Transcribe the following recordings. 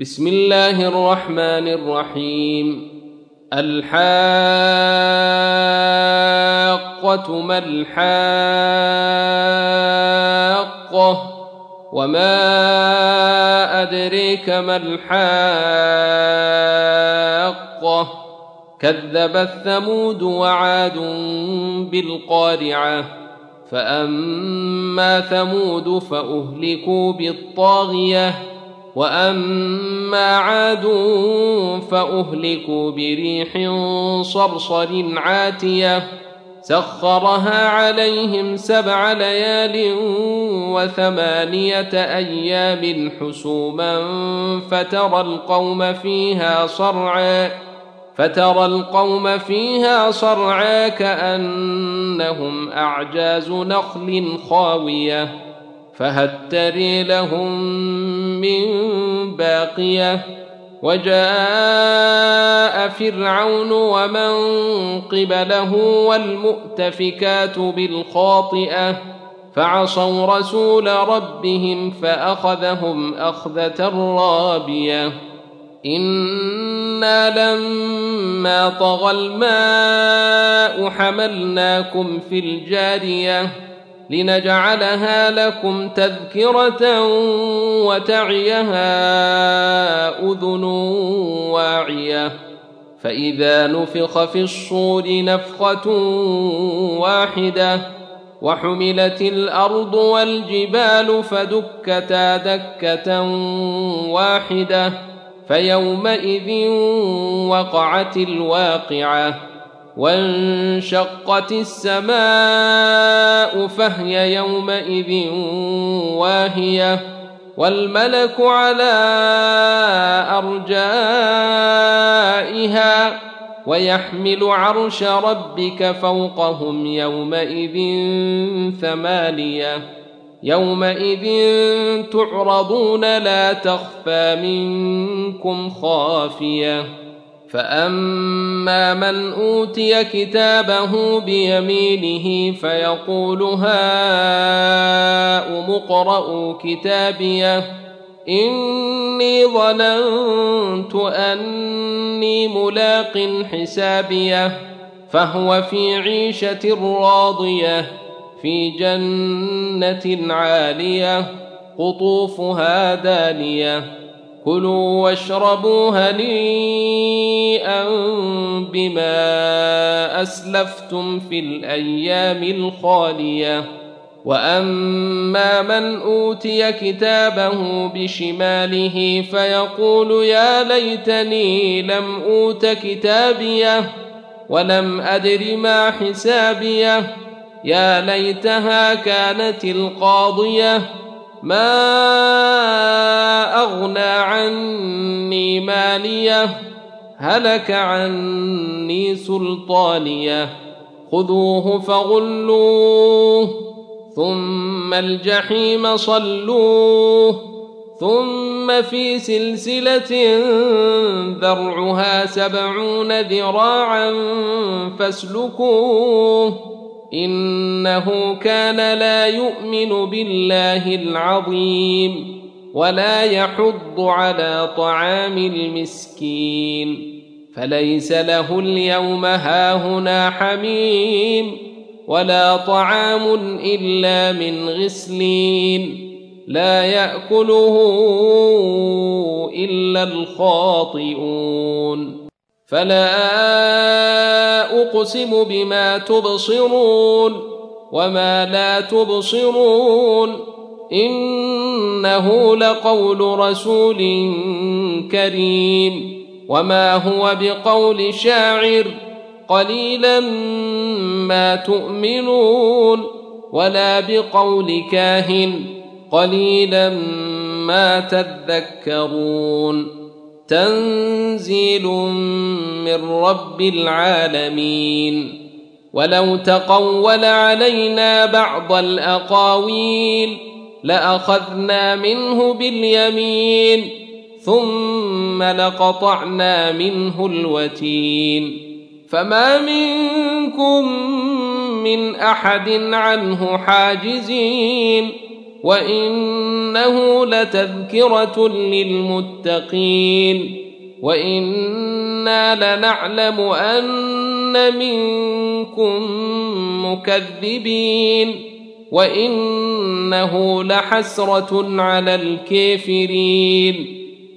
بسم الله الرحمن الرحيم. الحاقة ما الحاقة وما أدريك ما الحاقة كذبت ثمود وعاد بالقارعة فأما ثمود فأهلكوا بالطاغية وأما عاد فأهلكوا بريح صرصر عاتية سخرها عليهم 7 ليال و8 أيام حسوما فترى القوم فيها صرعى كأنهم أعجاز نخل خاوية فهل تري لهم من باقية وجاء فرعون ومن قبله والمؤتفكات بالخاطئة فعصوا رسول ربهم فأخذهم أخذة رابية إنا لما طغى الماء حملناكم في الجارية لنجعلها لكم تذكرة وتعيها أذن واعية فإذا نفخ في الصور نفخة واحدة وحملت الأرض والجبال فدكتا دكة واحدة فيومئذ وقعت الواقعة وانشقت السماء فهي يومئذ واهية والملك على أرجائها ويحمل عرش ربك فوقهم يومئذ 8 يومئذ تعرضون لا تخفى منكم خافية فأما من أوتي كتابه بيمينه فيقول هاؤم اقرءوا كتابيه إني ظننت أني ملاق حسابيه فهو في عيشة راضية في جنة عالية قطوفها دانية كلوا واشربوا هنيئا بما أسلفتم في الأيام الخالية وأما من أوتي كتابه بشماله فيقول يا ليتني لم أوت كتابيه ولم أدر ما حسابيه يا ليتها كانت القاضية ما أغنى عني ماليه هلك عني سلطانيه خذوه فغلوه ثم الجحيم صلوه ثم في سلسلة ذرعها 70 ذراعا فاسلكوه إنه كان لا يؤمن بالله العظيم ولا يحض على طعام المسكين فليس له اليوم هاهنا حميم ولا طعام إلا من غسلين لا يأكله إلا الخاطئون فلا أقسم بما تبصرون وما لا تبصرون إنه لقول رسول كريم وما هو بقول شاعر قليلا ما تؤمنون ولا بقول كاهن قليلا ما تذكرون تنزيل من رب العالمين ولو تقول علينا بعض الأقاويل لأخذنا منه باليمين ثم لقطعنا منه الوتين فما منكم من أحد عنه حاجزين وإنه لتذكرة للمتقين وإنا لنعلم أن منكم مكذبين وإنه لحسرة على الكافرين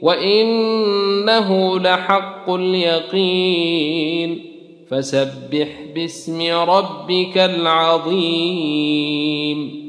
وإنه لحق اليقين فسبح باسم ربك العظيم